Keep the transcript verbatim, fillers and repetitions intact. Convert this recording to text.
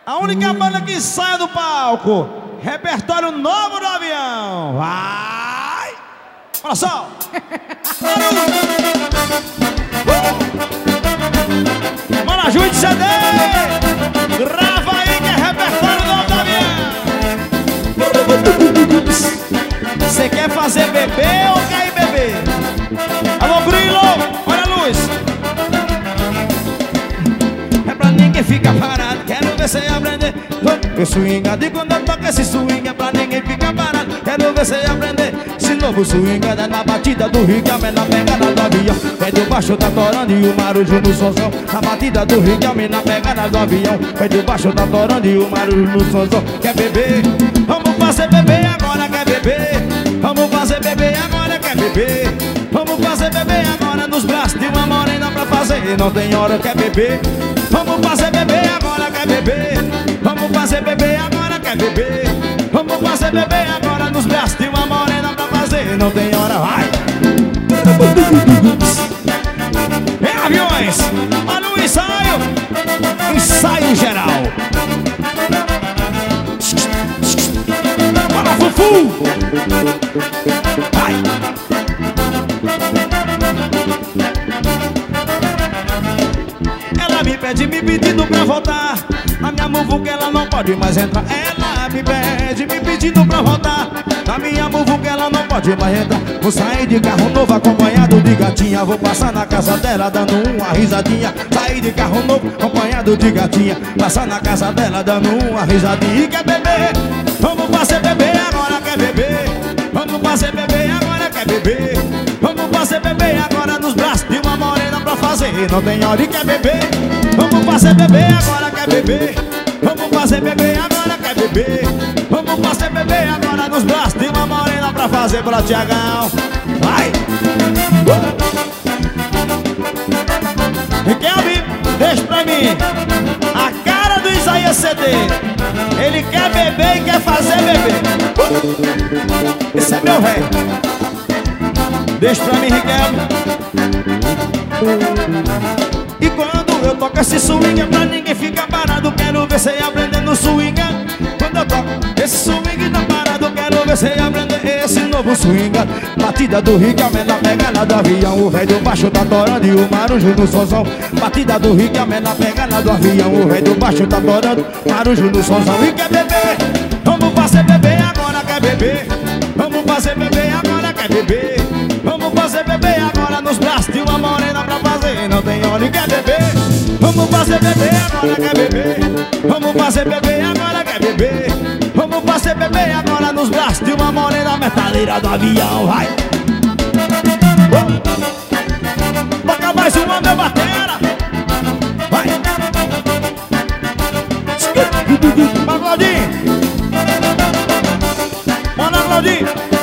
A única banda que sai do palco. Repertório novo do avião. Vai! Olha só! Mano, ajude C D! Grava aí que é repertório novo do avião. Você quer fazer bebê ou quer ir beber? Alô, Grilo! Olha a luz! É pra ninguém ficar parado, quero ver você aprender. Eu swingado e quando eu toco esse swing é pra ninguém ficar parado. Quero ver você aprender. Esse novo swing é na batida do Rio, que a menina pega na do avião. É do baixo da torando e o marujo no sonzão. Na batida do Rio, que a menina pega na do avião. É do baixo da torando e o marujo no sonzão. Quer beber? Vamos fazer beber agora, quer beber? Vamos fazer beber agora, quer beber? Vamos fazer beber agora nos braços de uma morena pra fazer. Não tem hora, quer beber? Vamos fazer beber agora, quer beber? Vamos fazer beber agora, quer beber? Vamos fazer beber agora nos braços de uma morena pra fazer. Não tem hora, vai! É aviões! Olha o ensaio! Ensaio geral! Bora, Fufu! Vai! Ela me pede, me pedindo pra voltar. Na minha muvuca ela não pode mais entrar. Ela me pede, me pedindo pra voltar. Na minha muvuca ela não pode mais entrar. Vou sair de carro novo acompanhado de gatinha. Vou passar na casa dela dando uma risadinha. Sair de carro novo acompanhado de gatinha. Passar na casa dela dando uma risadinha. E quer beber? Vamos fazer beber agora, quer beber? Vamos fazer beber agora, quer beber? Vamos fazer beber agora nos braços de uma morena pra fazer. Não tem hora e quer beber? Vamos fazer beber agora, quer beber? Vamos fazer beber agora, quer beber? Vamos fazer beber agora nos braços de uma morena pra fazer pra Tiagão. Vai! Riquelme, deixa pra mim a cara do Isaías C D. Ele quer beber e quer fazer beber. Esse é meu rei. Deixa pra mim, Riquelme. E quando eu toco esse swing é pra ninguém ficar parado. Quero ver você aprender no swing. Quando eu toco esse swing tá parado, quero ver você aprender esse novo swing. Batida do Rio, que a menina pega na do avião. O velho do baixo tá torando e o marujo no sonzão. Batida do Rio, que a menina pega na do avião. O velho do baixo tá torando, marujo no sonzão. E quer beber? Vamos fazer beber agora, quer beber? Vamos fazer beber agora, quer beber? Vamos fazer beber agora nos braços de uma morena pra fazer. Não tem hora e quer beber? Vamos fazer beber agora, quer beber? Vamos fazer beber agora, quer beber? Vamos fazer beber agora nos braços de uma morena metaleira do avião, vai! Toca mais uma, meu batera! Vai! Vai, Claudinho! Manda, Claudinho!